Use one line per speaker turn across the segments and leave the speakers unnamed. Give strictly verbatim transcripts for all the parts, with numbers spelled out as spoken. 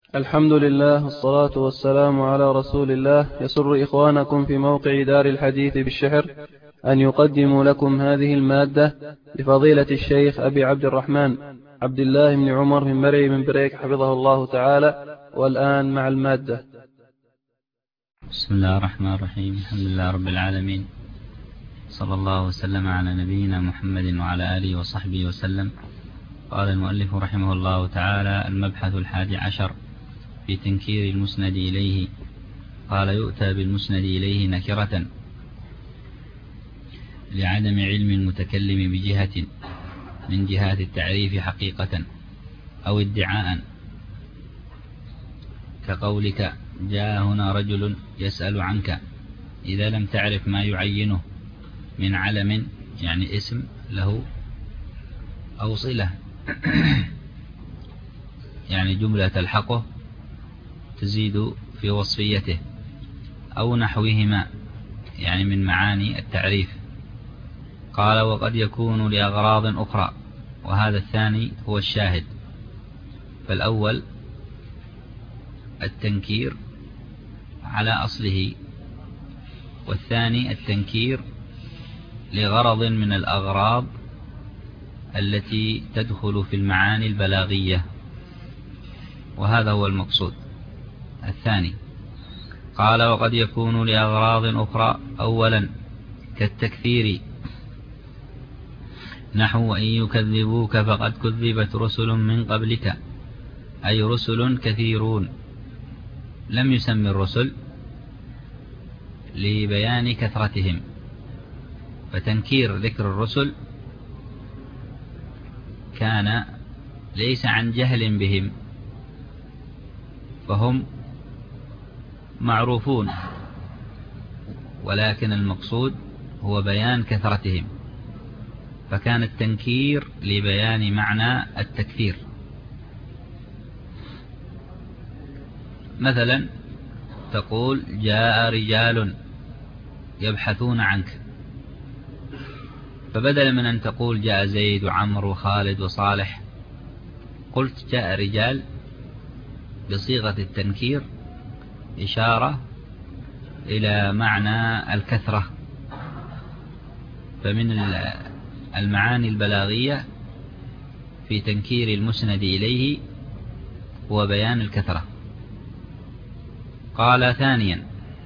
الحمد لله والصلاة والسلام على رسول الله. يسر إخوانكم في موقع دار الحديث بالشحر أن يقدموا لكم هذه المادة لفضيلة الشيخ أبي عبد الرحمن عبد الله بن عمر بن مري بن بريك حفظه الله تعالى. والآن مع المادة.
بسم الله الرحمن الرحيم. الحمد لله رب العالمين، صلى الله وسلم على نبينا محمد وعلى آله وصحبه وسلم. قال المؤلف رحمه الله تعالى: المبحث الحادي عشر في تنكير المسند إليه. قال: يؤتى بالمسند إليه نكرة لعدم علم المتكلم بجهة من جهات التعريف حقيقة أو ادعاء، كقولك: جاء هنا رجل يسأل عنك، إذا لم تعرف ما يعينه من علم، يعني اسم له، أو صلة يعني جملة تلحقه تزيد في وصفيته، أو نحوهما يعني من معاني التعريف. قال: وقد يكون لأغراض أخرى، وهذا الثاني هو الشاهد. فالأول التنكير على أصله، والثاني التنكير لغرض من الأغراض التي تدخل في المعاني البلاغية، وهذا هو المقصود الثاني. قال: وقد يكون لأغراض أخرى. أولا كالتكثير، نحو: وإن يكذبوك فقد كذبت رسل من قبلك، أي رسل كثيرون. لم يسم الرسل لبيان كثرتهم، فتنكير ذكر الرسل كان ليس عن جهل بهم، فهم معروفون، ولكن المقصود هو بيان كثرتهم، فكان التنكير لبيان معنى التكثير. مثلا تقول: جاء رجال يبحثون عنك، فبدل من أن تقول جاء زيد وعمر وخالد وصالح، قلت جاء رجال بصيغة التنكير، إشارة إلى معنى الكثرة. فمن المعاني البلاغية في تنكير المسند إليه هو بيان الكثرة. قال: ثانيا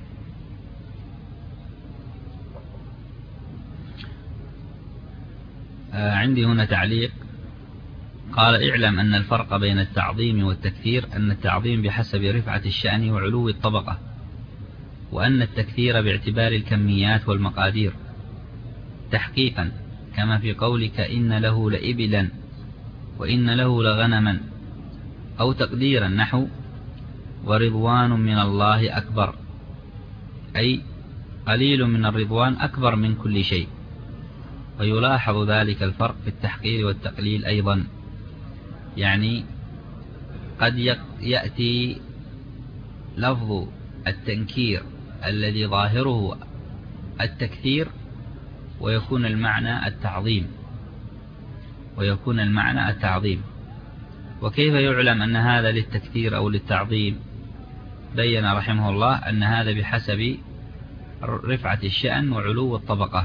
آه عندي هنا تعليق. قال: اعلم أن الفرق بين التعظيم والتكثير أن التعظيم بحسب رفعة الشأن وعلو الطبقة، وأن التكثير باعتبار الكميات والمقادير تحقيقا، كما في قولك: إن له لإبلا وإن له لغنما، أو تقديرا نحو: ورضوان من الله أكبر، أي قليل من الرضوان أكبر من كل شيء. ويلاحظ ذلك الفرق في التحقير والتقليل أيضا، يعني قد يأتي لفظ التنكير الذي ظاهره التكثير ويكون المعنى التعظيم ويكون المعنى التعظيم وكيف يعلم أن هذا للتكثير أو للتعظيم؟ بين رحمه الله أن هذا بحسب رفعة الشأن وعلو الطبقة.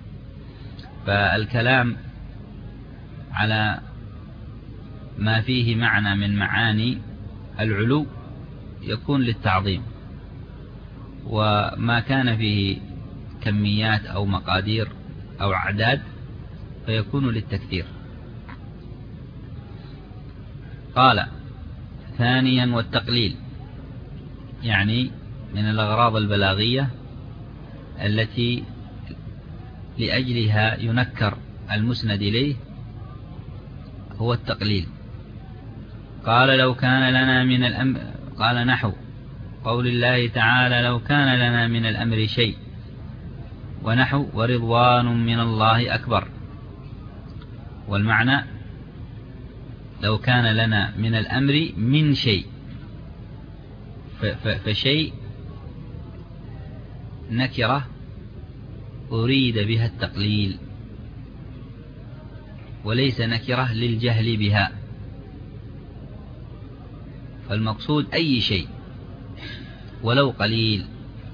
فالكلام على ما فيه معنى من معاني العلو يكون للتعظيم، وما كان فيه كميات أو مقادير أو أعداد فيكون للتكثير. قال: ثانيا والتقليل، يعني من الأغراض البلاغية التي لأجلها ينكر المسند إليه هو التقليل. قال: لو كان لنا من الأمر، قال نحو قول الله تعالى: لو كان لنا من الأمر شيء، ونحو: ورضوان من الله أكبر. والمعنى: لو كان لنا من الأمر من شيء، فشيء نكرة أريد بها التقليل، وليس نكرة للجهل بها. فالمقصود أي شيء ولو قليل.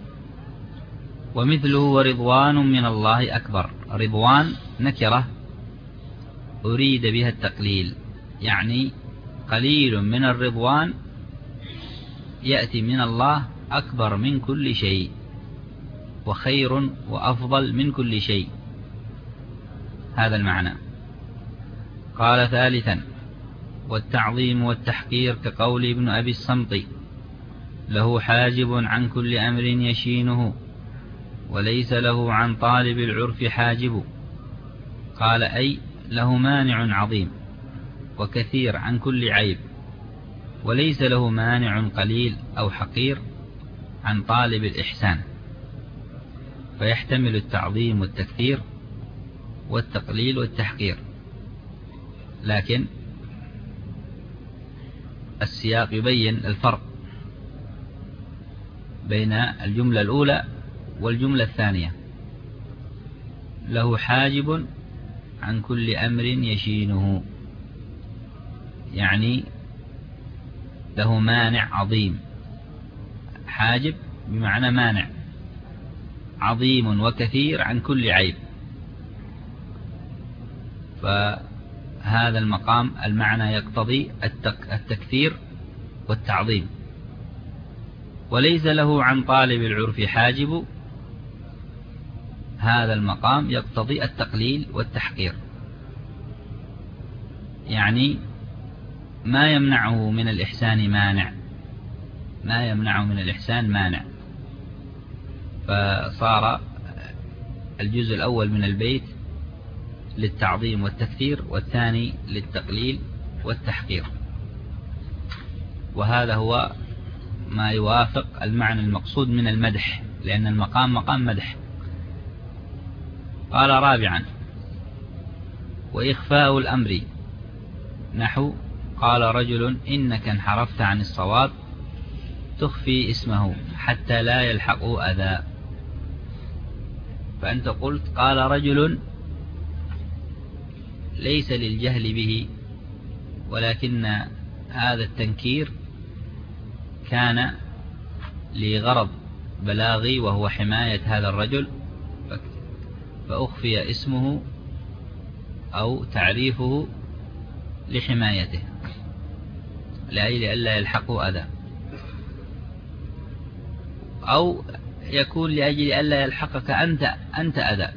ومثله ورضوان من الله أكبر. رضوان نكرة أريد بها التقليل، يعني قليل من الرضوان يأتي من الله أكبر من كل شيء وخير وأفضل من كل شيء، هذا المعنى. قال ثالثا: والتعظيم والتحقير كقول ابن أبي الصمت: له حاجب عن كل أمر يشينه وليس له عن طالب العرف حاجب. قال أي له مانع عظيم وكثير عن كل عيب، وليس له مانع قليل أو حقير عن طالب الإحسان، فيحتمل التعظيم والتكثير والتقليل والتحقير. لكن السياق يبين الفرق بين الجملة الأولى والجملة الثانية. له حاجب عن كل أمر يشينه، يعني له مانع عظيم. حاجب بمعنى مانع، عظيم وكثير عن كل عيب. فهذا المقام المعنى يقتضي التكثير والتعظيم. وليس له عن طالب العرف حاجب، هذا المقام يقتضي التقليل والتحقير، يعني ما يمنعه من الإحسان مانع، ما يمنعه من الإحسان مانع. فصار الجزء الأول من البيت للتعظيم والتكثير، والثاني للتقليل والتحقير، وهذا هو ما يوافق المعنى المقصود من المدح، لأن المقام مقام مدح. قال رابعا: وإخفاء الأمر نحو قال رجل إنك انحرفت عن الصواب تخفي اسمه حتى لا يلحقه أذى. فأنت قلت قال رجل ليس للجهل به، ولكن هذا التنكير كان لغرض بلاغي وهو حماية هذا الرجل، فأخفي اسمه أو تعريفه لحمايته لأجل ألا يلحقه أذى، أو يكون لأجل ألا يلحقك أنت أنت أذى.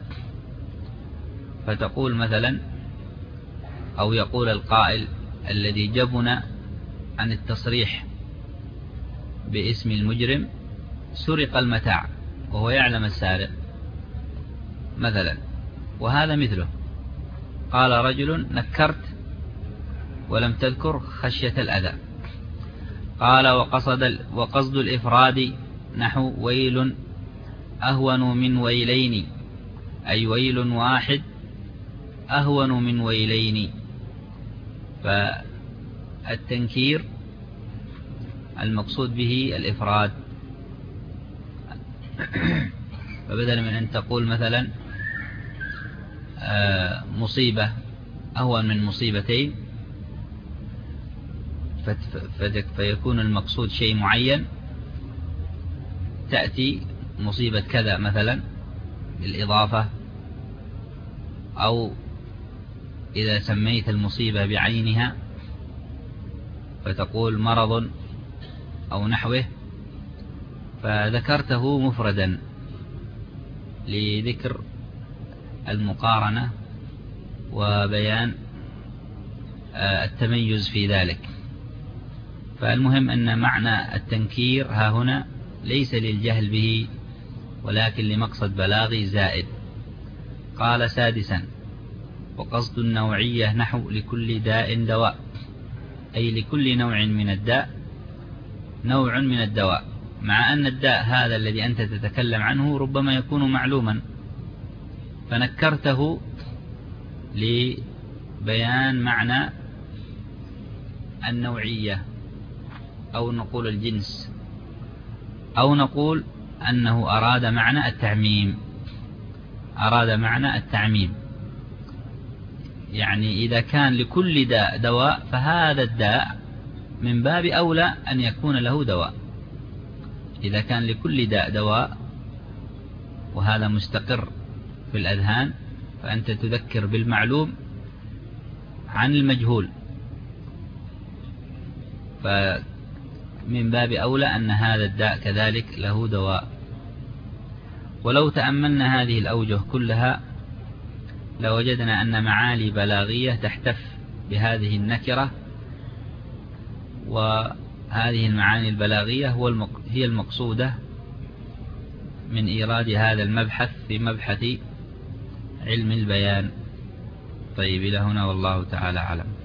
فتقول مثلا، أو يقول القائل الذي جبن عن التصريح باسم المجرم: سرق المتاع، وهو يعلم السارق مثلا. وهذا مثله: قال رجل نكرت ولم تذكر خشية الأذى. قال وقصد, وقصد الإفراد نحو ويل أهون من ويلين، أي ويل واحد أهون من ويلين. فالتنكير المقصود به الإفراد. فبدلا من أن تقول مثلا مصيبة أهون من مصيبتين، فيكون المقصود شيء معين، تأتي مصيبة كذا مثلا بالإضافة، أو إذا سميت المصيبة بعينها فتقول مرض أو نحوه، فذكرته مفردا لذكر المقارنة وبيان التميز في ذلك. فالمهم أن معنى التنكير ها هنا ليس للجهل به، ولكن لمقصد بلاغي زائد. قال سادسا: وقصد النوعية نحو لكل داء دواء، أي لكل نوع من الداء نوع من الدواء، مع أن الداء هذا الذي أنت تتكلم عنه ربما يكون معلوما، فنكرته لبيان معنى النوعية، أو نقول الجنس، أو نقول أنه أراد معنى التعميم، أراد معنى التعميم. يعني إذا كان لكل داء دواء، فهذا الداء من باب أولى أن يكون له دواء. إذا كان لكل داء دواء وهذا مستقر في الأذهان، فأنت تذكر بالمعلوم عن المجهول، فمن باب أولى أن هذا الداء كذلك له دواء. ولو تأملنا هذه الأوجه كلها لوجدنا أن معاني بلاغية تحتف بهذه النكرة، وهذه المعاني البلاغية هي المقصودة من إيراد هذا المبحث في مبحث علم البيان. طيب إلى هنا والله تعالى أعلم.